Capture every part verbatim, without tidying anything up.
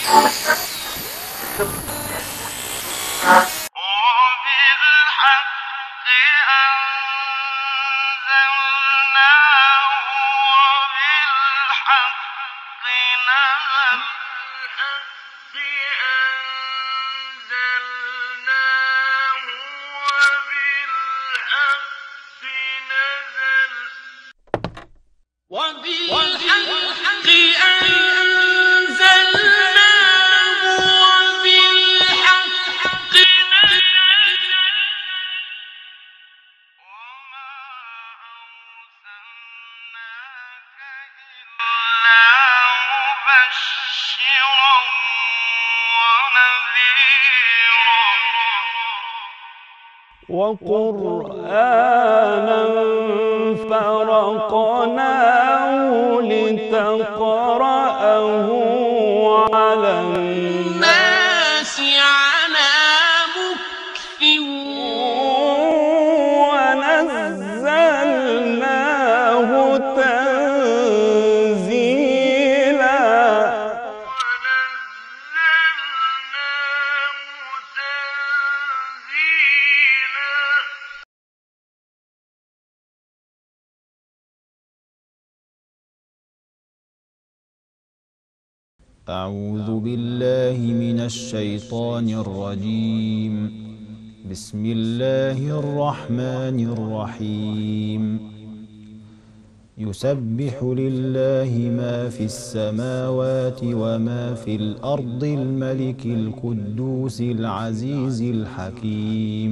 وقرآنا فرقناه لتقرأه على الناس على مكث ونزلناه تنزيلا أعوذ بالله من الشيطان الرجيم. بسم الله الرحمن الرحيم. يسبح لله ما في السماوات وما في الأرض الملك القدوس العزيز الحكيم.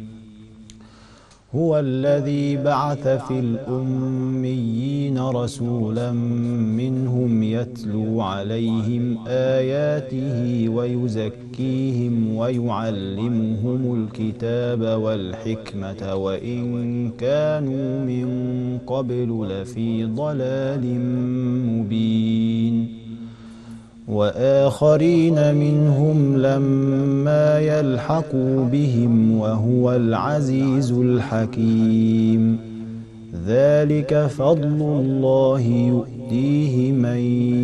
هو الذي بعث في الأميين رسولا منهم يتلو عليهم آياته ويزكيهم ويعلمهم الكتاب والحكمة وإن كانوا من قبل لفي ضلال مبين. وآخرين منهم لما يلحقوا بهم وهو العزيز الحكيم. ذلك فضل الله يؤتيه من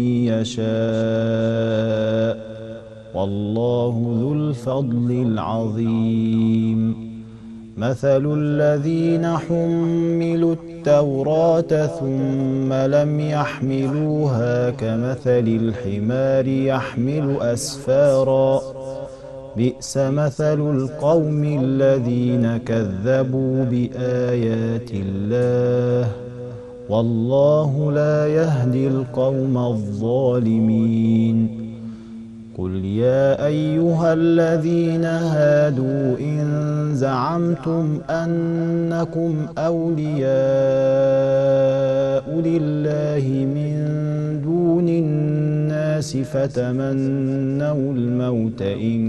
يشاء والله ذو الفضل العظيم. مثل الذين حملوا التوراة ثم لم يحملوها كمثل الحمار يحمل أسفارا بئس مثل القوم الذين كذبوا بآيات الله والله لا يهدي القوم الظالمين. قل يا أيها الذين هادوا إن زعمتم أنكم أولياء لله من دون الناس فتمنوا الموت إن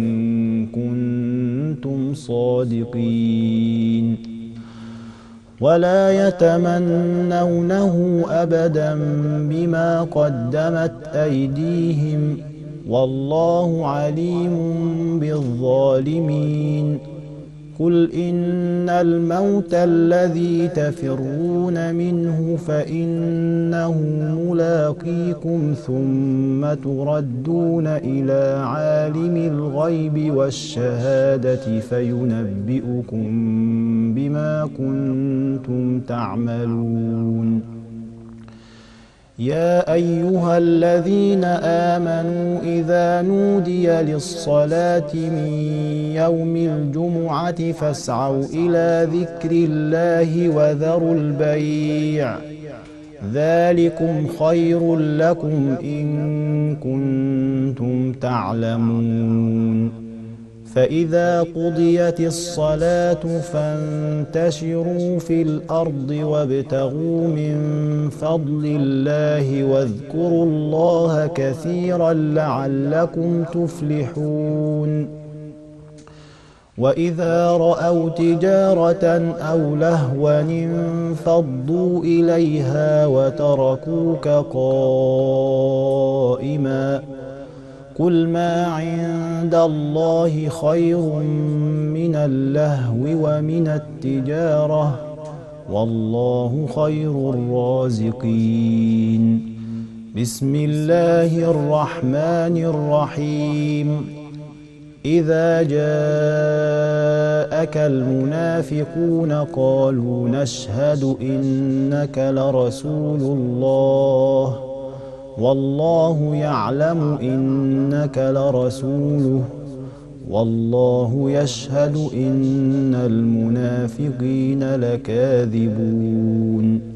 كنتم صادقين ولا يتمنونه أبدا بما قدمت أيديهم والله عليم بالظالمين. قل إن الموت الذي تفرون منه فإنه ملاقيكم ثم تردون إلى عالم الغيب والشهادة فينبئكم بما كنتم تعملون. يا أيها الذين آمنوا إذا نودي للصلاة من يوم الجمعة فاسعوا إلى ذكر الله وذروا البيع ذلكم خير لكم إن كنتم تعلمون. فإذا قضيت الصلاة فانتشروا في الأرض وابتغوا من فضل الله واذكروا الله كثيرا لعلكم تفلحون. وإذا رأوا تجارة أو لهوا انفضوا إليها وتركوك قائما قل ما عند الله خير من اللهو ومن التجارة والله خير الرازقين. بسم الله الرحمن الرحيم إذا جاءك المنافقون قالوا نشهد إنك لرسول الله والله يعلم إنك لرسوله والله يشهد إن المنافقين لكاذبون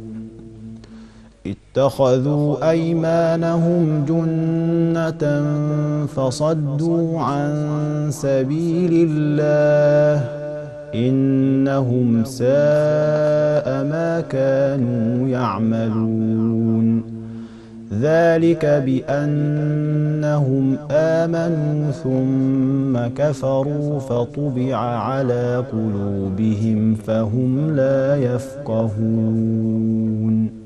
اتخذوا أيمانهم جنة فصدوا عن سبيل الله إنهم ساء ما كانوا يعملون ذلك بأنهم آمنوا ثم كفروا فطبع على قلوبهم فهم لا يفقهون